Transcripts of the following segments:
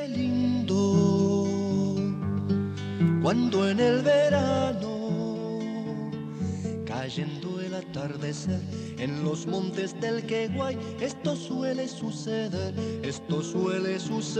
Qué lindo cuando en el verano, cayendo el atardecer en los montes del Queguay, esto suele suceder, esto suele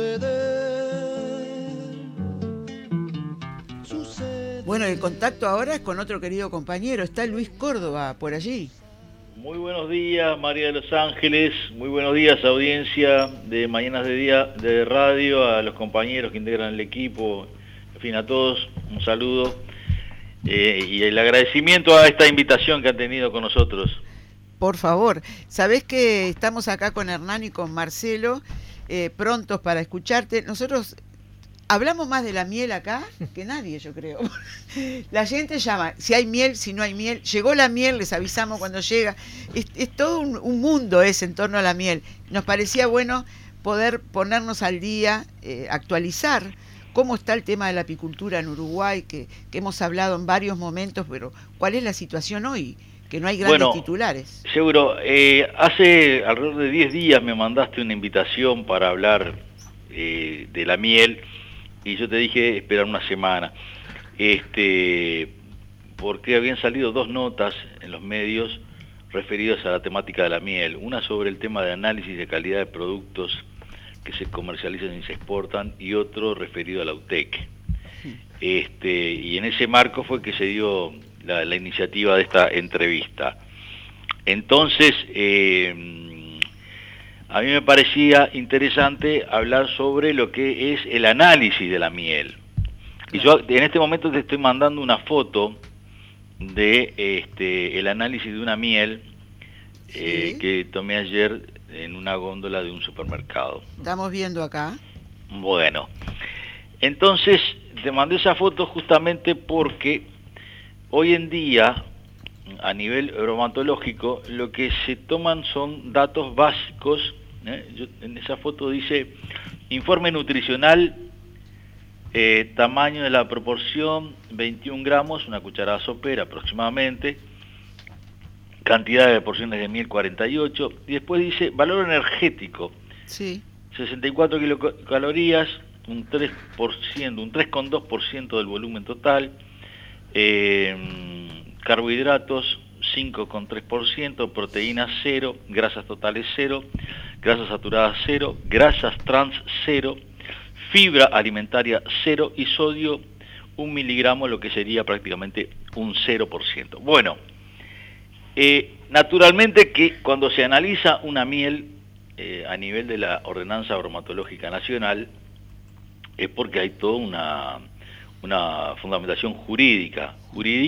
suceder. Bueno, el contacto ahora es con otro querido compañero, está Luis Córdoba por allí. Muy buenos días, María de los Ángeles. Muy buenos días, audiencia de Mañanas de Día de Radio, a los compañeros que integran el equipo, en fin, a todos, un saludo y el agradecimiento a esta invitación que han tenido con nosotros. Por favor, sabés que estamos acá con Hernán y con Marcelo, prontos para escucharte. Nosotros hablamos más de la miel acá que nadie, yo creo. La gente llama, si hay miel, si no hay miel. Llegó la miel, les avisamos cuando llega. Es todo un mundo en torno a la miel. Nos parecía bueno poder ponernos al día, actualizar cómo está el tema de la apicultura en Uruguay, que hemos hablado en varios momentos, pero ¿cuál es la situación hoy? Que no hay grandes titulares. Seguro, hace alrededor de 10 días me mandaste una invitación para hablar de la miel, y yo te dije esperar una semana, porque habían salido 2 notas en los medios referidas a la temática de la miel, una sobre el tema de análisis de calidad de productos que se comercializan y se exportan, y otro referido a la UTEC. Y en ese marco fue que se dio la iniciativa de esta entrevista. Entonces, a mí me parecía interesante hablar sobre lo que es el análisis de la miel. Y yo en este momento te estoy mandando una foto de el análisis de una miel que tomé ayer en una góndola de un supermercado. Estamos viendo acá. Bueno, entonces te mandé esa foto justamente porque hoy en día, a nivel bromatológico, lo que se toman son datos básicos. En esa foto dice informe nutricional, tamaño de la proporción, 21 gramos, una cucharada sopera aproximadamente, cantidad de porciones de miel 48, y después dice valor energético, 64 kilocalorías, un 3%, un 3,2% del volumen total, carbohidratos 5,3%, proteínas 0, grasas totales 0, grasas saturadas 0, grasas trans 0, fibra alimentaria 0 y sodio 1 miligramo, lo que sería prácticamente un 0%. Bueno, naturalmente que cuando se analiza una miel a nivel de la Ordenanza Bromatológica Nacional, es porque hay toda una fundamentación jurídica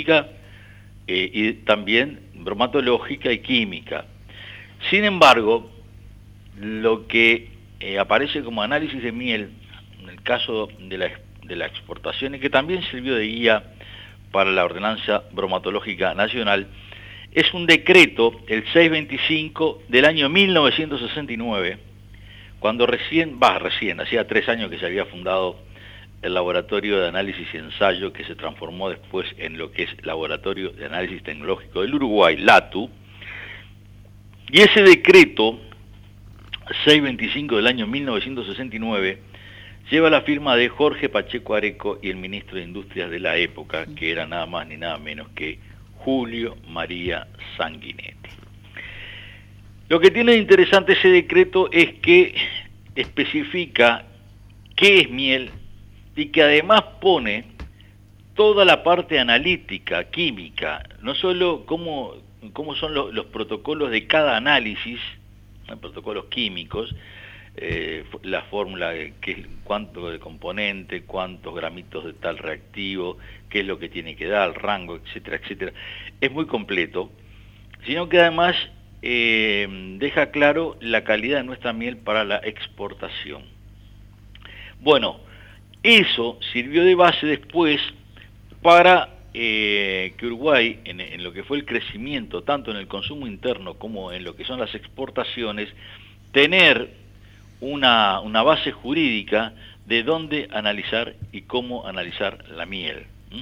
y también bromatológica y química. Sin embargo, lo que aparece como análisis de miel, en el caso de la exportación, y que también sirvió de guía para la Ordenanza Bromatológica Nacional, es un decreto, el 625 del año 1969, cuando recién, hacía 3 años que se había fundado el Laboratorio de Análisis y Ensayo, que se transformó después en lo que es Laboratorio de Análisis Tecnológico del Uruguay, LATU, y ese decreto 625 del año 1969 lleva la firma de Jorge Pacheco Areco y el ministro de Industrias de la época, que era nada más ni nada menos que Julio María Sanguinetti. Lo que tiene de interesante ese decreto es que especifica qué es miel y que además pone toda la parte analítica, química, no solo cómo son los protocolos de cada análisis, protocolos químicos, la fórmula, cuánto de componente, cuántos gramitos de tal reactivo, qué es lo que tiene que dar, el rango, etcétera, etcétera. Es muy completo, sino que además deja claro la calidad de nuestra miel para la exportación. Bueno, eso sirvió de base después para que Uruguay, en lo que fue el crecimiento, tanto en el consumo interno como en lo que son las exportaciones, tener una base jurídica de dónde analizar y cómo analizar la miel.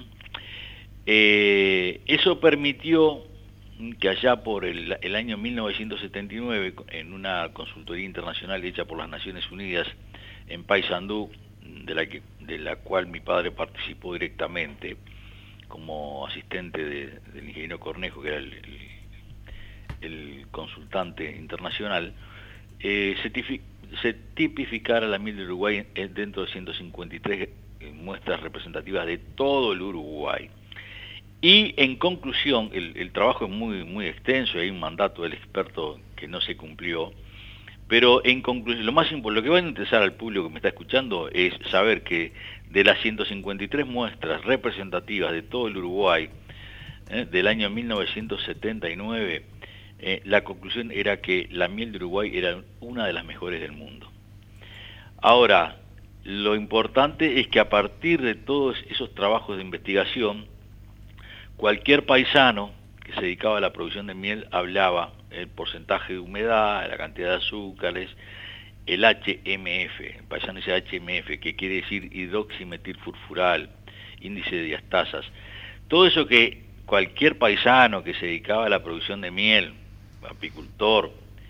Eso permitió que allá por el año 1979, en una consultoría internacional hecha por las Naciones Unidas en Paysandú, de la cual mi padre participó directamente como asistente del ingeniero Cornejo, que era el consultante internacional, se tipificara la miel de Uruguay dentro de 153 muestras representativas de todo el Uruguay. Y en conclusión, el trabajo es muy extenso, hay un mandato del experto que no se cumplió, pero en conclusión, lo que va a interesar al público que me está escuchando es saber que de las 153 muestras representativas de todo el Uruguay del año 1979, la conclusión era que la miel de Uruguay era una de las mejores del mundo. Ahora, lo importante es que a partir de todos esos trabajos de investigación, cualquier paisano que se dedicaba a la producción de miel hablaba el porcentaje de humedad, la cantidad de azúcares, el HMF, el paisano dice HMF, que quiere decir hidroximetilfurfural, índice de diastasas. Todo eso que cualquier paisano que se dedicaba a la producción de miel, apicultor,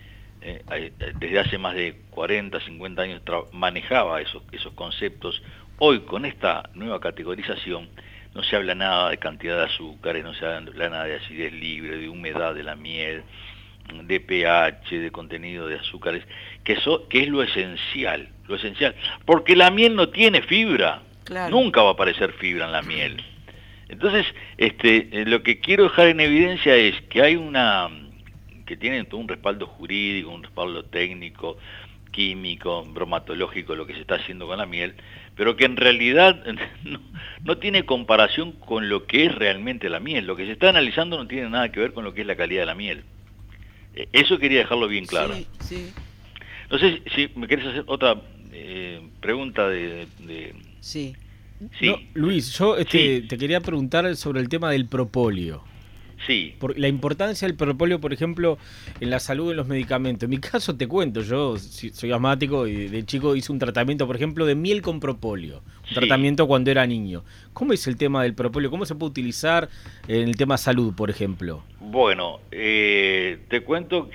desde hace más de 40, 50 años manejaba esos conceptos. Hoy, con esta nueva categorización, no se habla nada de cantidad de azúcares, no se habla nada de acidez libre, de humedad de la miel, de pH, de contenido de azúcares, que es lo esencial, porque la miel no tiene fibra, claro. Nunca va a aparecer fibra en la miel. Entonces, lo que quiero dejar en evidencia es que hay que tienen todo un respaldo jurídico, un respaldo técnico, químico, bromatológico, lo que se está haciendo con la miel, pero que en realidad no tiene comparación con lo que es realmente la miel. Lo que se está analizando no tiene nada que ver con lo que es la calidad de la miel. Eso quería dejarlo bien claro. Sí, sí. No sé si me querés hacer otra pregunta Sí. Sí. No, Luis, yo te quería preguntar sobre el tema del propóleo. Sí. Por la importancia del propóleo, por ejemplo, en la salud, en los medicamentos. En mi caso te cuento, yo soy asmático y de chico hice un tratamiento, por ejemplo, de miel con propóleo. Un tratamiento cuando era niño. ¿Cómo es el tema del propóleo? ¿Cómo se puede utilizar en el tema salud, por ejemplo? Bueno, te cuento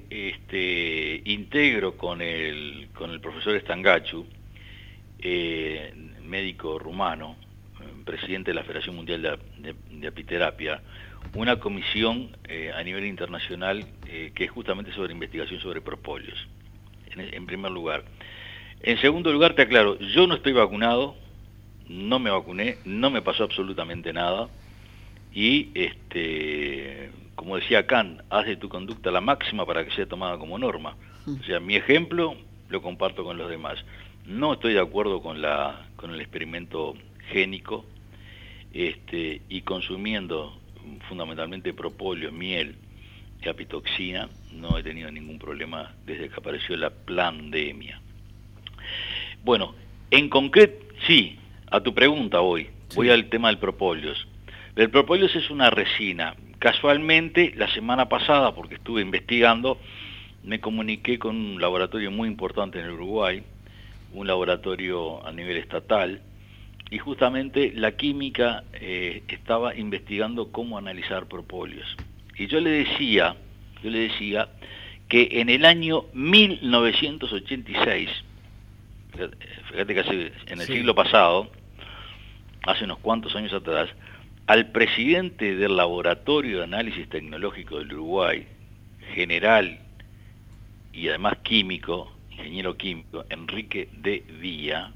que integro con el profesor Stangachu, médico rumano, presidente de la Federación Mundial de Apiterapia, una comisión a nivel internacional que es justamente sobre investigación sobre propóleos, en primer lugar. En segundo lugar, te aclaro, yo no estoy vacunado, no me vacuné, no me pasó absolutamente nada, y como decía Kant, haz de tu conducta la máxima para que sea tomada como norma. O sea, mi ejemplo lo comparto con los demás. No estoy de acuerdo con el experimento génico, y consumiendo fundamentalmente propóleo, miel y apitoxina, no he tenido ningún problema desde que apareció la pandemia. Bueno, en concreto, sí, a tu pregunta voy al tema del propóleos. El propóleos es una resina. Casualmente, la semana pasada, porque estuve investigando, me comuniqué con un laboratorio muy importante en el Uruguay, un laboratorio a nivel estatal, y justamente la química estaba investigando cómo analizar propóleos. Y yo le decía que en el año 1986, fíjate que en el siglo pasado, hace unos cuantos años atrás, al presidente del Laboratorio de Análisis Tecnológico del Uruguay, general y además químico, ingeniero químico, Enrique de Villa,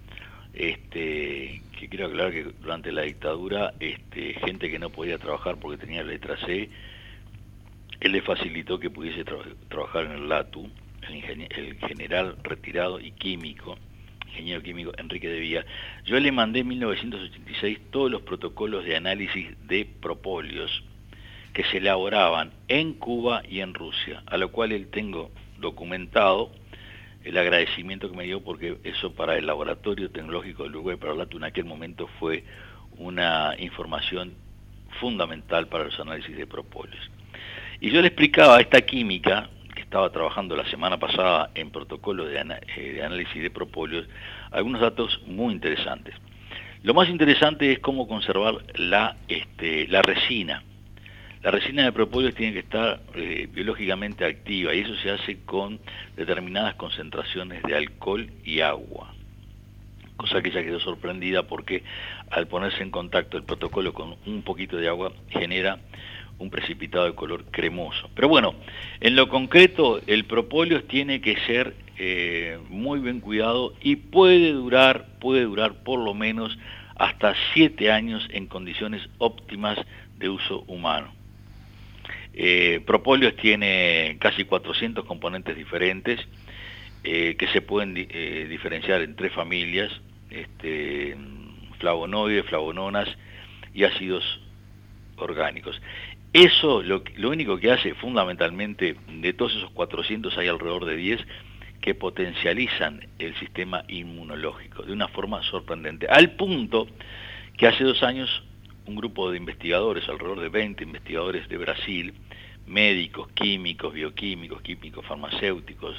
que quiero aclarar que durante la dictadura, gente que no podía trabajar porque tenía la letra C, él le facilitó que pudiese trabajar en el LATU, el general retirado y químico, ingeniero químico Enrique de Villa. Yo le mandé en 1986 todos los protocolos de análisis de propóleos que se elaboraban en Cuba y en Rusia, a lo cual él tengo documentado el agradecimiento que me dio, porque eso para el Laboratorio Tecnológico del Uruguay, para LATU, en aquel momento fue una información fundamental para los análisis de propóleos. Y yo le explicaba a esta química, que estaba trabajando la semana pasada en protocolos de análisis de propóleos, algunos datos muy interesantes. Lo más interesante es cómo conservar la resina. La resina de propóleos tiene que estar biológicamente activa, y eso se hace con determinadas concentraciones de alcohol y agua. cosa que ella quedó sorprendida porque al ponerse en contacto el protocolo con un poquito de agua genera un precipitado de color cremoso. Pero bueno, en lo concreto el propóleo tiene que ser muy bien cuidado y puede durar por lo menos hasta 7 años en condiciones óptimas de uso humano. Propóleos tiene casi 400 componentes diferentes que se pueden diferenciar en 3 familias, flavonoides, flavononas y ácidos orgánicos. Eso lo único que hace fundamentalmente, de todos esos 400 hay alrededor de 10 que potencializan el sistema inmunológico de una forma sorprendente, al punto que hace 2 años un grupo de investigadores, alrededor de 20 investigadores de Brasil, médicos, químicos, bioquímicos, químicos farmacéuticos,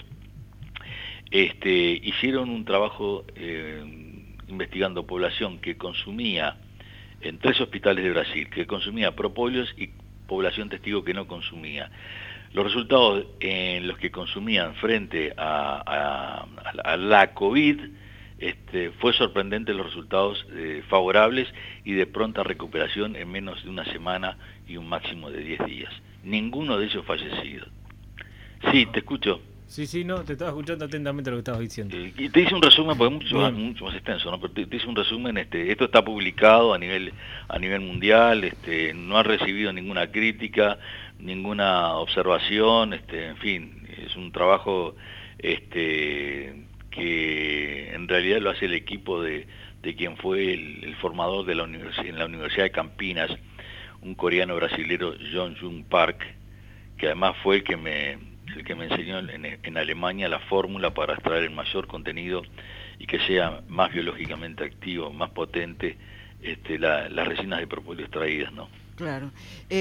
hicieron un trabajo investigando población que consumía, en 3 hospitales de Brasil, que consumía propóleos y población testigo que no consumía. Los resultados en los que consumían frente a la COVID, fue sorprendente los resultados favorables y de pronta recuperación en menos de 1 semana y un máximo de 10 días. Ninguno de ellos fallecido. Sí, te escucho. Sí, no, te estaba escuchando atentamente lo que estabas diciendo. Y te hice un resumen, porque es mucho más extenso, ¿no? Pero te hice un resumen, esto está publicado a nivel mundial, no ha recibido ninguna crítica, ninguna observación, en fin, es un trabajo que en realidad lo hace el equipo de quien fue el formador de en la Universidad de Campinas, un coreano brasilero, John Jung Park, que además fue el que me enseñó en Alemania la fórmula para extraer el mayor contenido y que sea más biológicamente activo, más potente las resinas de propóleo extraídas, ¿no? Claro.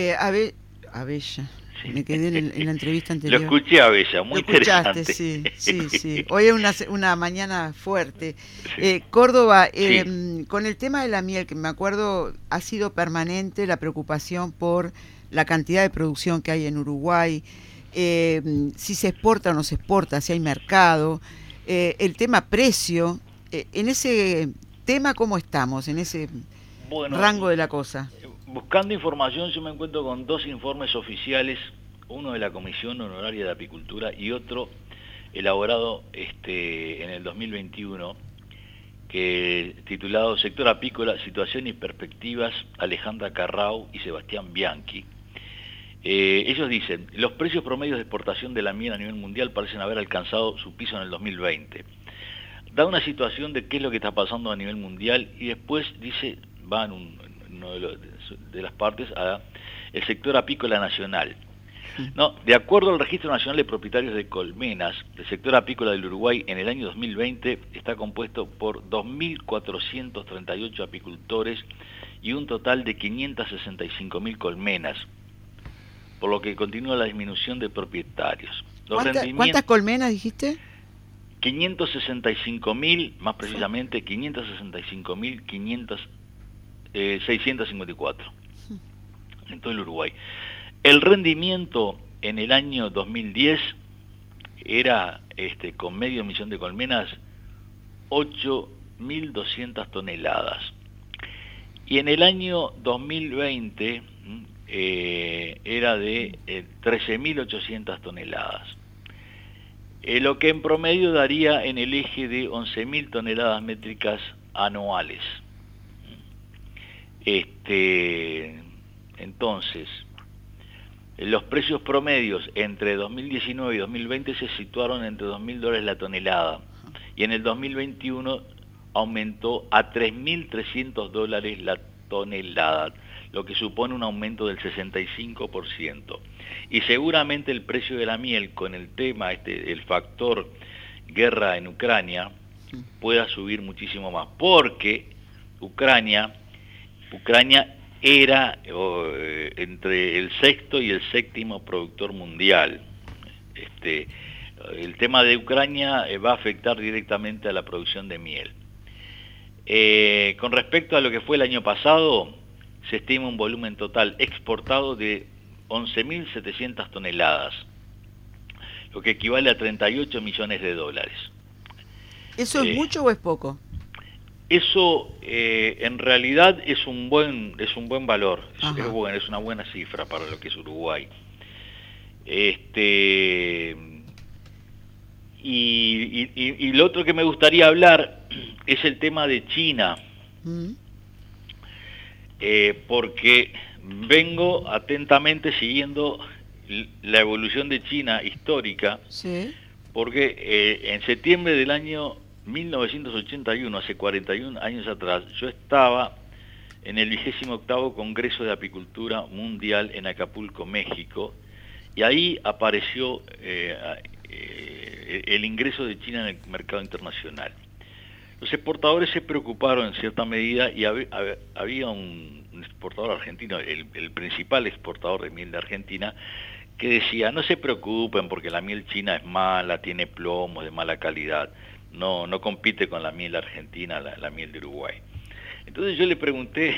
Abella. Sí. Me quedé en la entrevista anterior. Lo escuché, Abella, muy interesante. Sí. Hoy es una mañana fuerte. Sí. Córdoba, con el tema de la miel, que me acuerdo ha sido permanente la preocupación por la cantidad de producción que hay en Uruguay, si se exporta o no se exporta, si hay mercado, el tema precio, en ese tema, ¿cómo estamos? En ese rango de la cosa. Buscando información, yo me encuentro con 2 informes oficiales, uno de la Comisión Honoraria de Apicultura y otro elaborado en el 2021, que titulado Sector Apícola, Situación y Perspectivas, Alejandra Carrau y Sebastián Bianchi. Ellos dicen, los precios promedios de exportación de la miel a nivel mundial parecen haber alcanzado su piso en el 2020. Da una situación de qué es lo que está pasando a nivel mundial y después dice, va en uno de las partes a el sector apícola nacional. No, de acuerdo al Registro Nacional de Propietarios de Colmenas, el sector apícola del Uruguay en el año 2020 está compuesto por 2.438 apicultores y un total de 565.000 colmenas, por lo que continúa la disminución de propietarios. ¿Cuántas colmenas dijiste? 565.000, más precisamente 565.654 en todo el Uruguay. El rendimiento en el año 2010 era, con medio millón de colmenas, 8.200 toneladas. Y en el año 2020 era de 13.800 toneladas. Lo que en promedio daría en el eje de 11.000 toneladas métricas anuales. Entonces, los precios promedios entre 2019 y 2020 se situaron entre $2.000 la tonelada y en el 2021 aumentó a $3.300 la tonelada, lo que supone un aumento del 65%. Y seguramente el precio de la miel, con el tema, el factor guerra en Ucrania, pueda subir muchísimo más, porque Ucrania era entre el 6º y el 7º productor mundial. El tema de Ucrania va a afectar directamente a la producción de miel. Con respecto a lo que fue el año pasado, se estima un volumen total exportado de 11.700 toneladas, lo que equivale a $38 millones. ¿Eso es mucho o es poco? Eso en realidad es un buen valor, es una buena cifra para lo que es Uruguay. Y lo otro que me gustaría hablar es el tema de China, porque vengo atentamente siguiendo la evolución de China histórica, sí. Porque en septiembre del año 1981, hace 41 años atrás, yo estaba en el 28º Congreso de Apicultura Mundial en Acapulco, México, y ahí apareció el ingreso de China en el mercado internacional. Los exportadores se preocuparon en cierta medida y había un exportador argentino, el principal exportador de miel de Argentina, que decía, no se preocupen porque la miel china es mala, tiene plomo, de mala calidad, no compite con la miel argentina, la miel de Uruguay. Entonces yo le pregunté,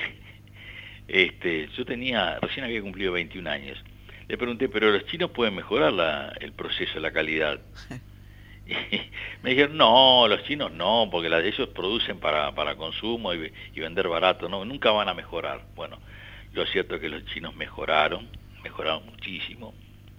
recién había cumplido 21 años, le pregunté, pero los chinos pueden mejorar el proceso, la calidad. Y me dijeron, no, los chinos no, porque ellos producen para consumo y vender barato, no, nunca van a mejorar. Bueno, lo cierto es que los chinos mejoraron muchísimo.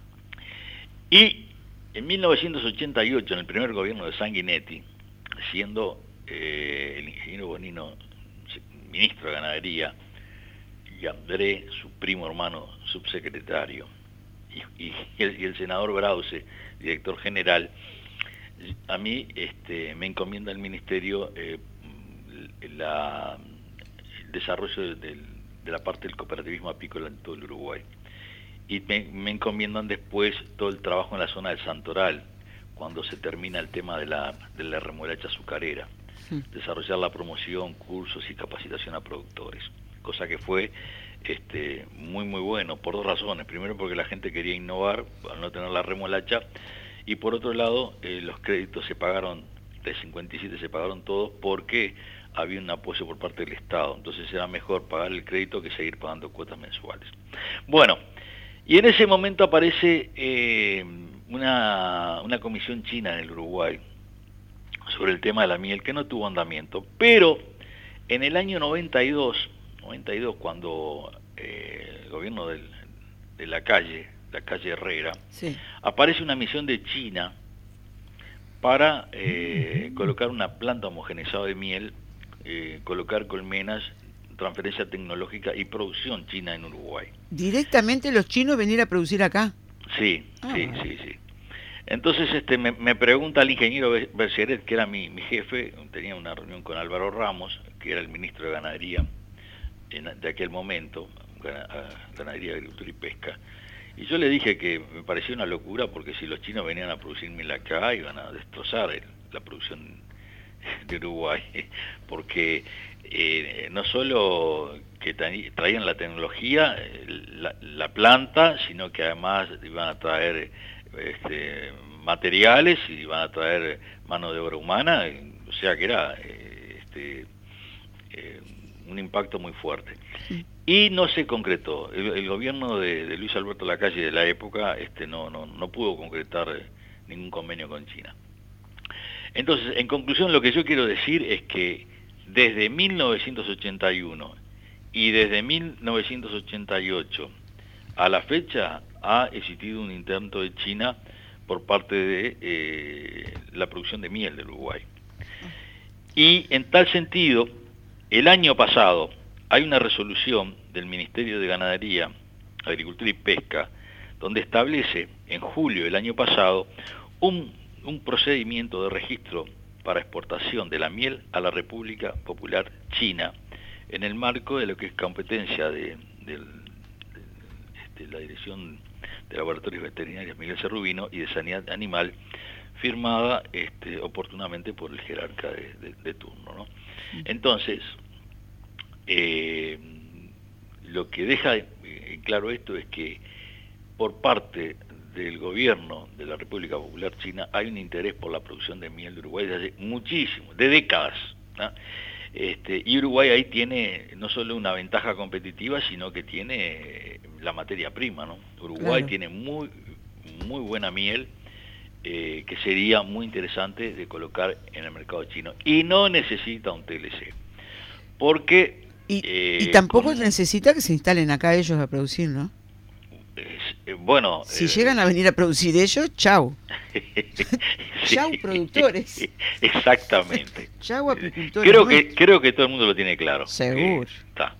Y en 1988, en el primer gobierno de Sanguinetti, siendo el ingeniero Bonino ministro de Ganadería, y André, su primo hermano, subsecretario, y el senador Brause, director general, a mí me encomienda el ministerio el desarrollo de la parte del cooperativismo apícola en todo el Uruguay. Y me encomiendan después todo el trabajo en la zona del Santoral, cuando se termina el tema de la remolacha azucarera, desarrollar la promoción, cursos y capacitación a productores, cosa que fue muy bueno, por dos razones. Primero, porque la gente quería innovar al no tener la remolacha, y por otro lado, los créditos se pagaron, de 57 se pagaron todos, porque había un apoyo por parte del Estado, entonces era mejor pagar el crédito que seguir pagando cuotas mensuales. Bueno, y en ese momento aparece una comisión china en el Uruguay sobre el tema de la miel, que no tuvo andamiento, pero en el año 92, cuando el gobierno de la calle Herrera, sí, aparece una misión de China para colocar una planta homogeneizada de miel, colocar colmenas, transferencia tecnológica y producción china en Uruguay. ¿Directamente los chinos venir a producir acá? Sí. Entonces me pregunta el ingeniero Bergeret, que era mi jefe, tenía una reunión con Álvaro Ramos, que era el ministro de Ganadería de aquel momento, Ganadería, Agricultura y Pesca, y yo le dije que me parecía una locura, porque si los chinos venían a producir miel acá, iban a destrozar la producción de Uruguay, porque no solo que traían la tecnología, la planta, sino que además iban a traer materiales y iban a traer mano de obra humana, o sea que era un impacto muy fuerte. Y no se concretó. El gobierno de Luis Alberto Lacalle de la época no pudo concretar ningún convenio con China. Entonces, en conclusión, lo que yo quiero decir es que desde 1981 y desde 1988 a la fecha ha existido un intento de China por parte de la producción de miel del Uruguay. Y en tal sentido, el año pasado hay una resolución del Ministerio de Ganadería, Agricultura y Pesca, donde establece en julio del año pasado un procedimiento de registro para exportación de la miel a la República Popular China, en el marco de lo que es competencia de la Dirección de Laboratorios Veterinarios Miguel Cerrubino y de Sanidad Animal, firmada oportunamente por el jerarca de turno, ¿no? Entonces, lo que deja claro esto es que por parte del gobierno de la República Popular China hay un interés por la producción de miel de Uruguay desde hace muchísimo, de décadas, ¿no? Y Uruguay ahí tiene no solo una ventaja competitiva, sino que tiene la materia prima, ¿no? Uruguay tiene muy buena miel, que sería muy interesante de colocar en el mercado chino, y no necesita un TLC. porque... Y tampoco necesita que se instalen acá ellos a producir, ¿no? Bueno... Si llegan a venir a producir ellos, chau. Sí. Chau, productores. Exactamente. Chau, apicultores. Creo que todo el mundo lo tiene claro. Seguro. Está.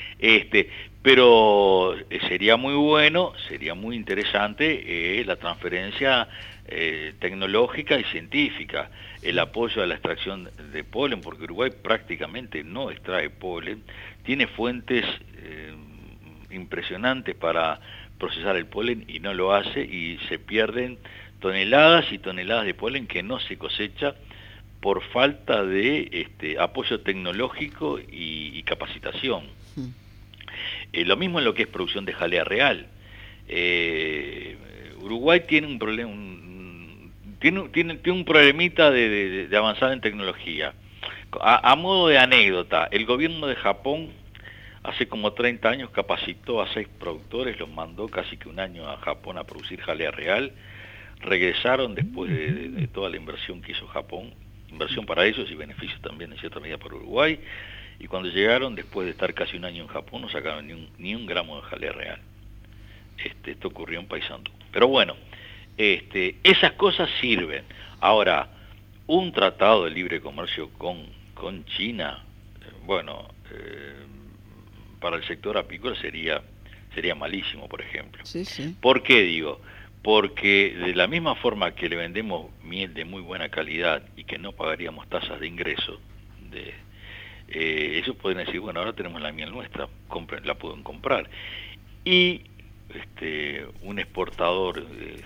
Pero sería muy bueno, sería muy interesante la transferencia tecnológica y científica, el apoyo a la extracción de polen, porque Uruguay prácticamente no extrae polen, tiene fuentes impresionantes para procesar el polen y no lo hace, y se pierden toneladas y toneladas de polen que no se cosecha por falta de apoyo tecnológico y capacitación. Lo mismo en lo que es producción de jalea real. Uruguay tiene un problema, tiene un problemita de avanzar en tecnología. A modo de anécdota, el gobierno de Japón hace como 30 años capacitó a 6 productores, los mandó casi que un año a Japón a producir jalea real, regresaron después de toda la inversión que hizo Japón, inversión para ellos y beneficio también en cierta medida para Uruguay, y cuando llegaron, después de estar casi un año en Japón, no sacaron ni un gramo de jalea real. Esto ocurrió en Paysandú. Pero bueno, esas cosas sirven. Ahora, un tratado de libre comercio con China, para el sector apícola sería malísimo, por ejemplo. Sí, sí. ¿Por qué digo? Porque de la misma forma que le vendemos miel de muy buena calidad y que no pagaríamos tasas de ingreso, ellos pueden decir, bueno, ahora tenemos la miel nuestra, la pueden comprar. Y un exportador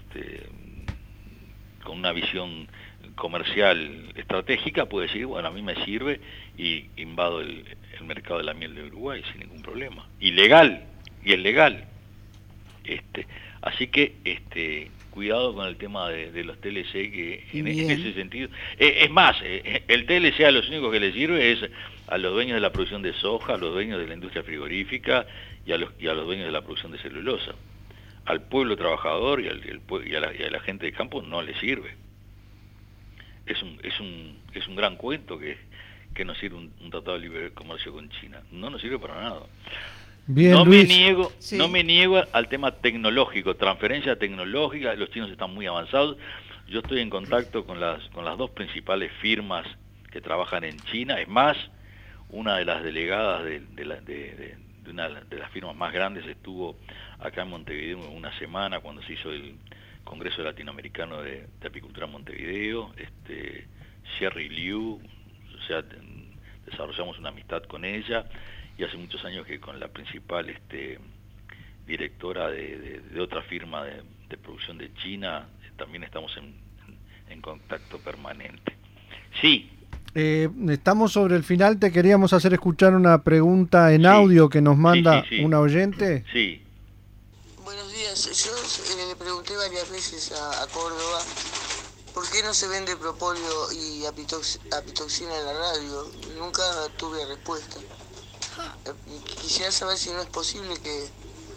con una visión comercial estratégica puede decir, bueno, a mí me sirve y invado el mercado de la miel de Uruguay sin ningún problema. Y es legal. Así que cuidado con el tema de los TLC, que en ese sentido... es más, el TLC a los únicos que les sirve es a los dueños de la producción de soja, a los dueños de la industria frigorífica y a los dueños de la producción de celulosa. Al pueblo trabajador y a la gente de campo no le sirve. Es un gran cuento que nos sirve un tratado de libre comercio con China. No nos sirve para nada. Bien, no Luis. No me niego al tema tecnológico, transferencia tecnológica. Los chinos están muy avanzados. Yo estoy en contacto con las 2 principales firmas que trabajan en China. Es más, una de las delegadas de una de las firmas más grandes estuvo acá en Montevideo una semana cuando se hizo el Congreso Latinoamericano de Apicultura en Montevideo. Sherry Liu, o sea, desarrollamos una amistad con ella, y hace muchos años que con la principal directora de otra firma de producción de China también estamos en contacto permanente. Sí. Estamos sobre el final, te queríamos hacer escuchar una pregunta en audio que nos manda una oyente. Sí. Buenos días, yo le pregunté varias veces a Córdoba por qué no se vende propóleo y apitoxina en la radio. Nunca tuve respuesta. Quisiera saber si no es posible que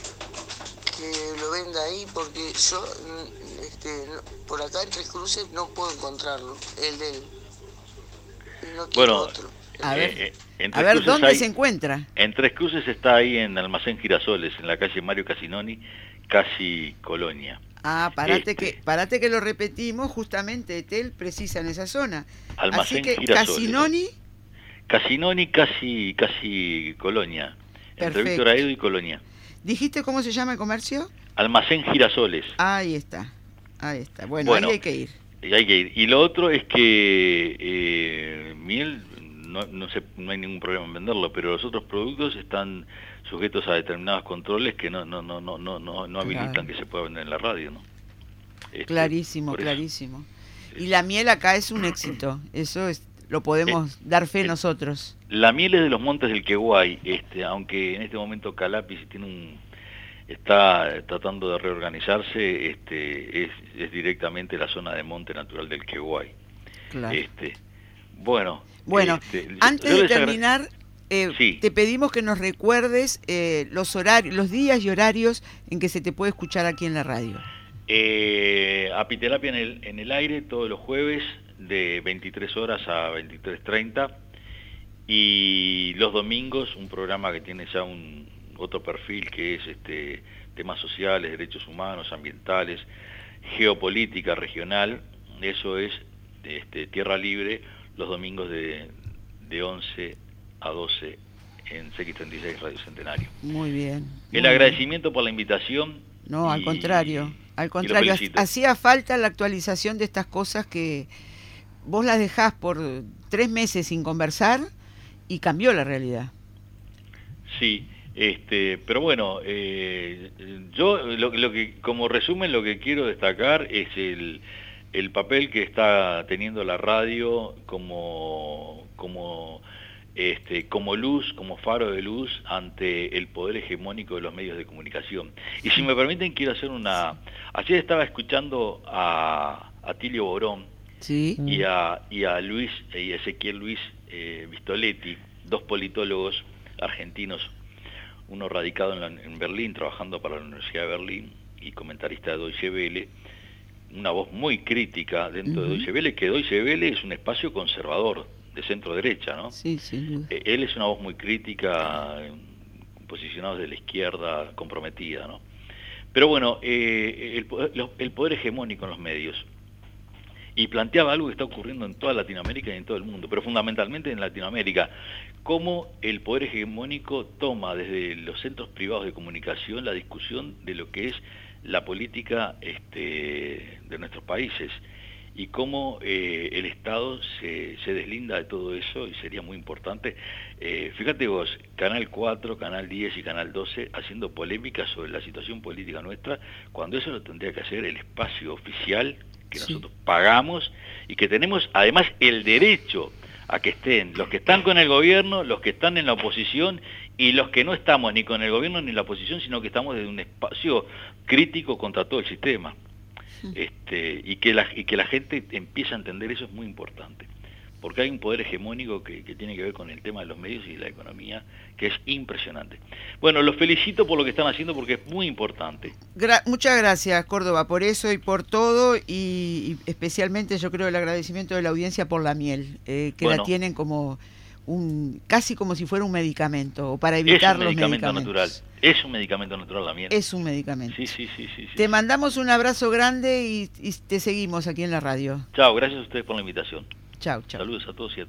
lo venda ahí, porque yo por acá en Tres Cruces no puedo encontrarlo, el de él. No quiero otro. A ver, ¿dónde se encuentra? En Tres Cruces está ahí en Almacén Girasoles, en la calle Mario Casinoni, casi Colonia. Parate que lo repetimos, justamente Etel precisa en esa zona. Almacén Así que Girasoles. Casinoni, casi Colonia. Entre Víctor Aedo y Colonia. ¿Dijiste cómo se llama el comercio? Almacén Girasoles. Ahí está. Bueno, ahí hay que ir. Y lo otro es que miel, no hay ningún problema en venderlo, pero los otros productos están sujetos a determinados controles que no habilitan que se pueda vender en la radio, ¿no? Clarísimo. Y la miel acá es un éxito, eso lo podemos dar fe nosotros. La miel es de los montes del Queguay, aunque en este momento Calapis está tratando de reorganizarse, es directamente la zona de monte natural del Queguay. Claro. Bueno, antes de terminar, te pedimos que nos recuerdes los horarios, los días y horarios en que se te puede escuchar aquí en la radio. Apiterapia en el aire todos los jueves de 23 horas a 23:30 Y los domingos un programa que tiene ya otro perfil, que es temas sociales, derechos humanos, ambientales, geopolítica regional. Eso es Tierra Libre, los domingos de 11 a 12 en CX36 Radio Centenario. Muy bien. El agradecimiento por la invitación. No, al contrario. Al contrario, hacía falta la actualización de estas cosas que vos las dejás por 3 meses sin conversar y cambió la realidad. Sí, pero bueno, yo lo que, como resumen, lo que quiero destacar es el papel que está teniendo la radio como luz, como faro de luz ante el poder hegemónico de los medios de comunicación. Y si me permiten, quiero hacer ayer estaba escuchando a Tilio Borón, ¿sí?, y a Ezequiel Luis Vistoletti, dos politólogos argentinos, uno radicado en Berlín, trabajando para la Universidad de Berlín, y comentarista de Deutsche Welle, una voz muy crítica dentro de Deutsche Welle, que Deutsche Welle es un espacio conservador, de centro derecha, ¿no? Sí, sí. Él es una voz muy crítica, posicionado de la izquierda, comprometida, ¿no? Pero bueno, el poder hegemónico en los medios, y planteaba algo que está ocurriendo en toda Latinoamérica y en todo el mundo, pero fundamentalmente en Latinoamérica, cómo el poder hegemónico toma desde los centros privados de comunicación la discusión de lo que es la política de nuestros países, y cómo el Estado se deslinda de todo eso, y sería muy importante. Fíjate vos, Canal 4, Canal 10 y Canal 12 haciendo polémica sobre la situación política nuestra, cuando eso lo tendría que hacer el espacio oficial que nosotros pagamos, y que tenemos además el derecho a que estén los que están con el gobierno, los que están en la oposición, y los que no estamos ni con el gobierno ni en la oposición, sino que estamos desde un espacio crítico contra todo el sistema. Y que la gente empiece a entender eso es muy importante, porque hay un poder hegemónico que tiene que ver con el tema de los medios y de la economía, que es impresionante. Bueno, los felicito por lo que están haciendo, porque es muy importante. Muchas gracias, Córdoba, por eso y por todo, y especialmente yo creo el agradecimiento de la audiencia por la miel, que la tienen como casi como si fuera un medicamento, o para evitar los medicamentos. Natural. Es un medicamento natural la miel. Es un medicamento. Sí. Te mandamos un abrazo grande y te seguimos aquí en la radio. Chao, gracias a ustedes por la invitación. Chao. Saludos a todos y a todas.